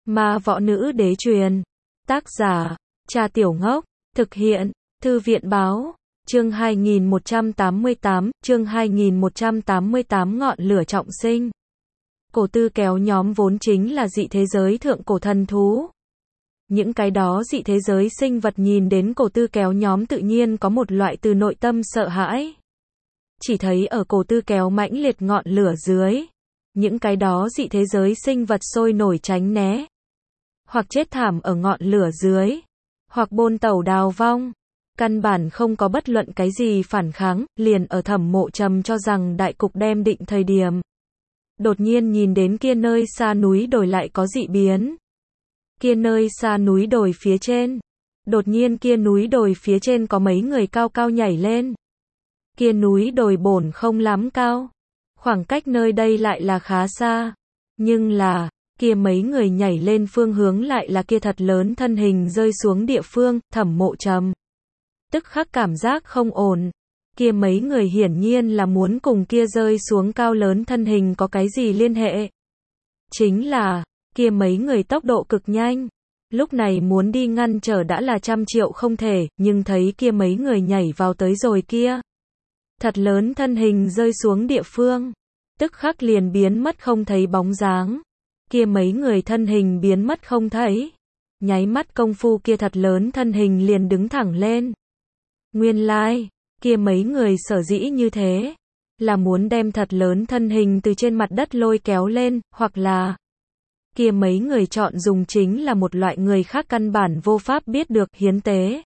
Ma võ nữ đế truyền. Tác giả, Cha Tiểu Ngốc. Thực hiện, Thư viện báo. Chương 2188, ngọn lửa trọng sinh. Cổ tư kéo nhóm vốn chính là dị thế giới thượng cổ thần thú. Những cái đó dị thế giới sinh vật nhìn đến cổ tư kéo nhóm tự nhiên có một loại từ nội tâm sợ hãi. Chỉ thấy ở cổ tư kéo mãnh liệt ngọn lửa dưới, những cái đó dị thế giới sinh vật sôi nổi tránh né, hoặc chết thảm ở ngọn lửa dưới, hoặc bôn tẩu đào vong, căn bản không có bất luận cái gì phản kháng. Liền ở Thẩm Mộ Trầm cho rằng đại cục đem định thời điểm, đột nhiên nhìn đến kia nơi xa núi đồi lại có dị biến. Kia nơi xa núi đồi phía trên, đột nhiên kia núi đồi phía trên có mấy người cao cao nhảy lên. Kia núi đồi bổn không lắm cao, khoảng cách nơi đây lại là khá xa, nhưng là, kia mấy người nhảy lên phương hướng lại là kia thật lớn thân hình rơi xuống địa phương. Thẩm Mộ Trầm tức khắc cảm giác không ổn. Kia mấy người hiển nhiên là muốn cùng kia rơi xuống cao lớn thân hình có cái gì liên hệ. Chính là, kia mấy người tốc độ cực nhanh, lúc này muốn đi ngăn trở đã là trăm triệu không thể, nhưng thấy kia mấy người nhảy vào tới rồi kia thật lớn thân hình rơi xuống địa phương, tức khắc liền biến mất không thấy bóng dáng. Kia mấy người thân hình biến mất không thấy, nháy mắt công phu kia thật lớn thân hình liền đứng thẳng lên. Nguyên lai, kia mấy người sở dĩ như thế, là muốn đem thật lớn thân hình từ trên mặt đất lôi kéo lên, hoặc là kia mấy người chọn dùng chính là một loại người khác căn bản vô pháp biết được hiến tế.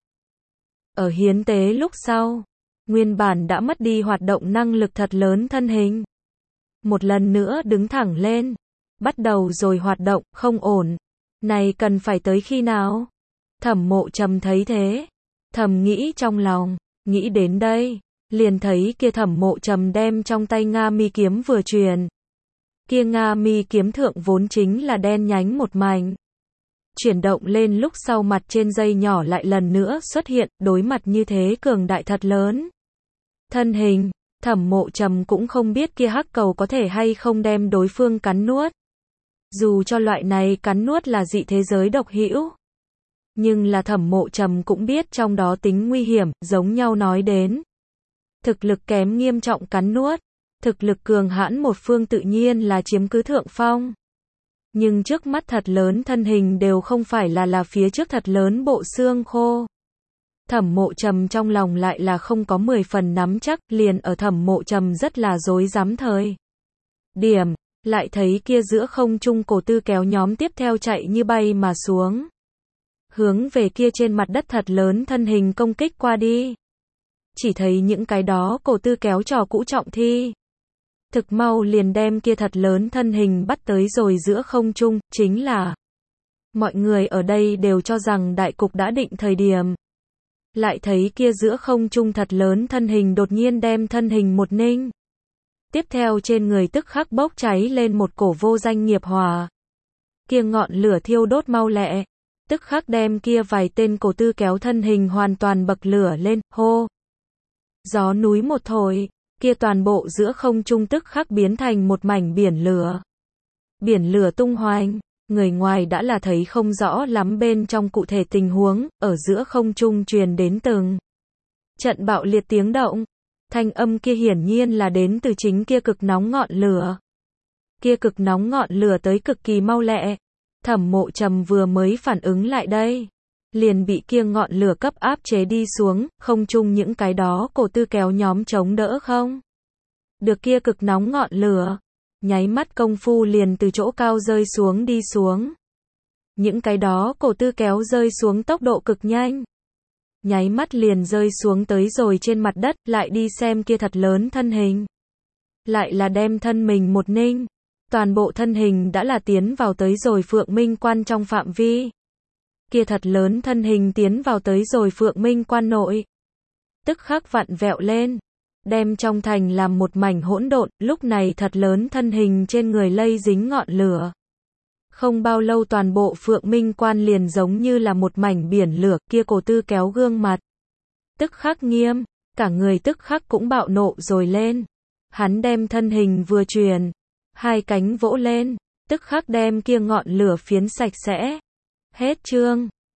Ở hiến tế lúc sau, nguyên bản đã mất đi hoạt động năng lực thật lớn thân hình, một lần nữa đứng thẳng lên, bắt đầu rồi hoạt động. Không ổn, này cần phải tới khi nào? Thẩm Mộ Trầm thấy thế, thầm nghĩ trong lòng, nghĩ đến đây, liền thấy kia Thẩm Mộ Trầm đem trong tay Nga Mi kiếm vừa truyền. Kia Nga Mi kiếm thượng vốn chính là đen nhánh một mảnh. Chuyển động lên lúc sau mặt trên dây nhỏ lại lần nữa xuất hiện, đối mặt như thế cường đại thật lớn thân hình, Thẩm Mộ Trầm cũng không biết kia hắc cầu có thể hay không đem đối phương cắn nuốt. Dù cho loại này cắn nuốt là dị thế giới độc hữu, nhưng là Thẩm Mộ Trầm cũng biết trong đó tính nguy hiểm. Giống nhau nói đến, thực lực kém nghiêm trọng cắn nuốt, thực lực cường hãn một phương tự nhiên là chiếm cứ thượng phong. Nhưng trước mắt thật lớn thân hình đều không phải là phía trước thật lớn bộ xương khô. Thẩm Mộ Trầm trong lòng lại là không có 10 phần nắm chắc. Liền ở Thẩm Mộ Trầm rất là rối rắm thời điểm, lại thấy kia giữa không trung cổ tư kéo nhóm tiếp theo chạy như bay mà xuống, hướng về kia trên mặt đất thật lớn thân hình công kích qua đi. Chỉ thấy những cái đó cổ tư kéo trò cũ trọng thi, thực mau liền đem kia thật lớn thân hình bắt tới rồi giữa không trung. Chính là, mọi người ở đây đều cho rằng đại cục đã định thời điểm, lại thấy kia giữa không trung thật lớn thân hình đột nhiên đem thân hình một ninh. Tiếp theo trên người tức khắc bốc cháy lên một cổ vô danh nghiệp hỏa. Kia ngọn lửa thiêu đốt mau lẹ, tức khắc đem kia vài tên cổ tư kéo thân hình hoàn toàn bậc lửa lên. Hô! Gió núi một thổi, kia toàn bộ giữa không trung tức khắc biến thành một mảnh biển lửa. Biển lửa tung hoành, người ngoài đã là thấy không rõ lắm bên trong cụ thể tình huống. Ở giữa không trung truyền đến từng trận bạo liệt tiếng động. Thanh âm kia hiển nhiên là đến từ chính kia cực nóng ngọn lửa. Kia cực nóng ngọn lửa tới cực kỳ mau lẹ. Thẩm Mộ Trầm vừa mới phản ứng lại đây, liền bị kia ngọn lửa cấp áp chế đi xuống. Không chung những cái đó cổ tư kéo nhóm chống đỡ không được kia cực nóng ngọn lửa, nháy mắt công phu liền từ chỗ cao rơi xuống đi xuống. Những cái đó cổ tư kéo rơi xuống tốc độ cực nhanh, nháy mắt liền rơi xuống tới rồi trên mặt đất. Lại đi xem kia thật lớn thân hình, lại là đem thân mình một ninh, toàn bộ thân hình đã là tiến vào tới rồi Phượng Minh Quan trong phạm vi. Kia thật lớn thân hình tiến vào tới rồi Phượng Minh Quan nội, tức khắc vặn vẹo lên, đem trong thành làm một mảnh hỗn độn. Lúc này thật lớn thân hình trên người lây dính ngọn lửa, không bao lâu toàn bộ Phượng Minh Quan liền giống như là một mảnh biển lửa. Kia cổ tư kéo gương mặt tức khắc nghiêm, cả người tức khắc cũng bạo nộ rồi lên. Hắn đem thân hình vừa truyền, hai cánh vỗ lên, tức khắc đem kia ngọn lửa phiến sạch sẽ. Hết chương.